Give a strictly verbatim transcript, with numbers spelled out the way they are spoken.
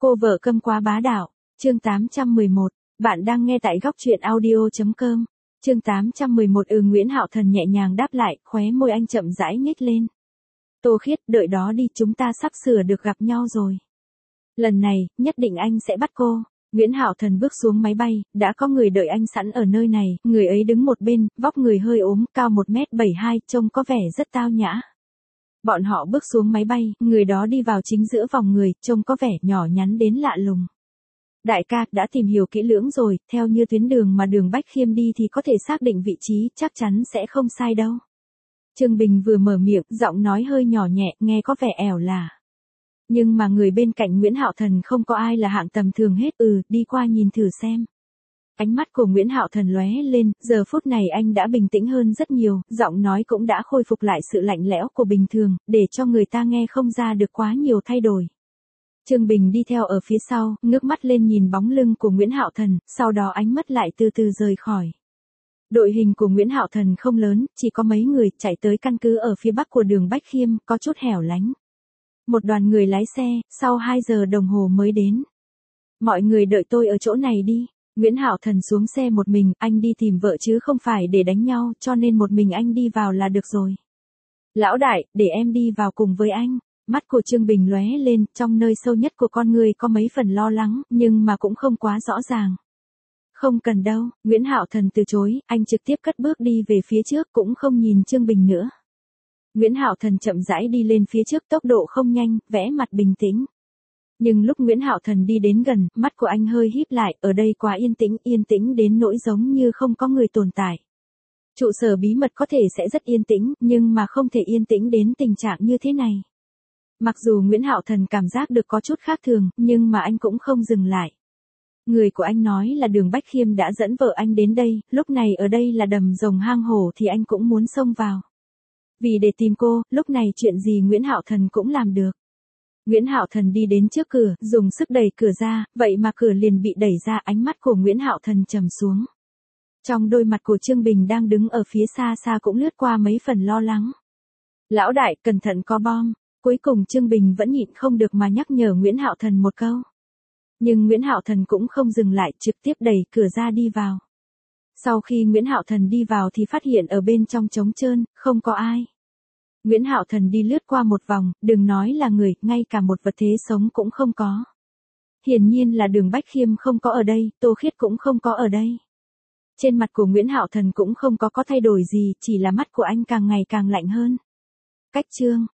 Cô vợ câm quá bá đạo, chương tám trăm mười một, bạn đang nghe tại góc truyện audio.com, chương tám trăm mười một. Ừ, Nguyễn Hạo Thần nhẹ nhàng đáp lại, khóe môi anh chậm rãi nhếch lên. Tô Khiết, đợi đó đi, chúng ta sắp sửa được gặp nhau rồi. Lần này, nhất định anh sẽ bắt cô. Nguyễn Hạo Thần bước xuống máy bay, đã có người đợi anh sẵn ở nơi này, người ấy đứng một bên, vóc người hơi ốm, cao một mét bảy mươi hai, trông có vẻ rất tao nhã. Bọn họ bước xuống máy bay, người đó đi vào chính giữa vòng người, trông có vẻ nhỏ nhắn đến lạ lùng. Đại ca, đã tìm hiểu kỹ lưỡng rồi, theo như tuyến đường mà Đường Bách Khiêm đi thì có thể xác định vị trí, chắc chắn sẽ không sai đâu. Trương Bình vừa mở miệng, giọng nói hơi nhỏ nhẹ, nghe có vẻ ẻo lả. Nhưng mà người bên cạnh Nguyễn Hạo Thần không có ai là hạng tầm thường hết. Ừ, đi qua nhìn thử xem. Ánh mắt của Nguyễn Hạo Thần lóe lên, giờ phút này anh đã bình tĩnh hơn rất nhiều, giọng nói cũng đã khôi phục lại sự lạnh lẽo của bình thường, để cho người ta nghe không ra được quá nhiều thay đổi. Trương Bình đi theo ở phía sau, ngước mắt lên nhìn bóng lưng của Nguyễn Hạo Thần, sau đó ánh mắt lại từ từ rời khỏi. Đội hình của Nguyễn Hạo Thần không lớn, chỉ có mấy người chạy tới căn cứ ở phía bắc của Đường Bách Khiêm, có chút hẻo lánh. Một đoàn người lái xe, sau hai giờ đồng hồ mới đến. Mọi người đợi tôi ở chỗ này đi. Nguyễn Hạo Thần xuống xe một mình, anh đi tìm vợ chứ không phải để đánh nhau, cho nên một mình anh đi vào là được rồi. Lão đại, để em đi vào cùng với anh. Mắt của Trương Bình lóe lên, trong nơi sâu nhất của con người có mấy phần lo lắng, nhưng mà cũng không quá rõ ràng. Không cần đâu, Nguyễn Hạo Thần từ chối, anh trực tiếp cất bước đi về phía trước, cũng không nhìn Trương Bình nữa. Nguyễn Hạo Thần chậm rãi đi lên phía trước, tốc độ không nhanh, vẽ mặt bình tĩnh. Nhưng lúc Nguyễn Hạo Thần đi đến gần, mắt của anh hơi híp lại, ở đây quá yên tĩnh, yên tĩnh đến nỗi giống như không có người tồn tại. Trụ sở bí mật có thể sẽ rất yên tĩnh, nhưng mà không thể yên tĩnh đến tình trạng như thế này. Mặc dù Nguyễn Hạo Thần cảm giác được có chút khác thường, nhưng mà anh cũng không dừng lại. Người của anh nói là Đường Bách Khiêm đã dẫn vợ anh đến đây, lúc này ở đây là đầm rồng hang hổ thì anh cũng muốn xông vào. Vì để tìm cô, lúc này chuyện gì Nguyễn Hạo Thần cũng làm được. Nguyễn Hạo Thần đi đến trước cửa, dùng sức đẩy cửa ra, vậy mà cửa liền bị đẩy ra, ánh mắt của Nguyễn Hạo Thần trầm xuống. Trong đôi mặt của Trương Bình đang đứng ở phía xa xa cũng lướt qua mấy phần lo lắng. Lão đại, cẩn thận có bom. Cuối cùng Trương Bình vẫn nhịn không được mà nhắc nhở Nguyễn Hạo Thần một câu. Nhưng Nguyễn Hạo Thần cũng không dừng lại, trực tiếp đẩy cửa ra đi vào. Sau khi Nguyễn Hạo Thần đi vào thì phát hiện ở bên trong trống trơn, không có ai. Nguyễn Hạo Thần đi lướt qua một vòng, đừng nói là người, ngay cả một vật thế sống cũng không có. Hiển nhiên là Đường Bách Khiêm không có ở đây, Tô Khiết cũng không có ở đây. Trên mặt của Nguyễn Hạo Thần cũng không có có thay đổi gì, chỉ là mắt của anh càng ngày càng lạnh hơn. Cách chương,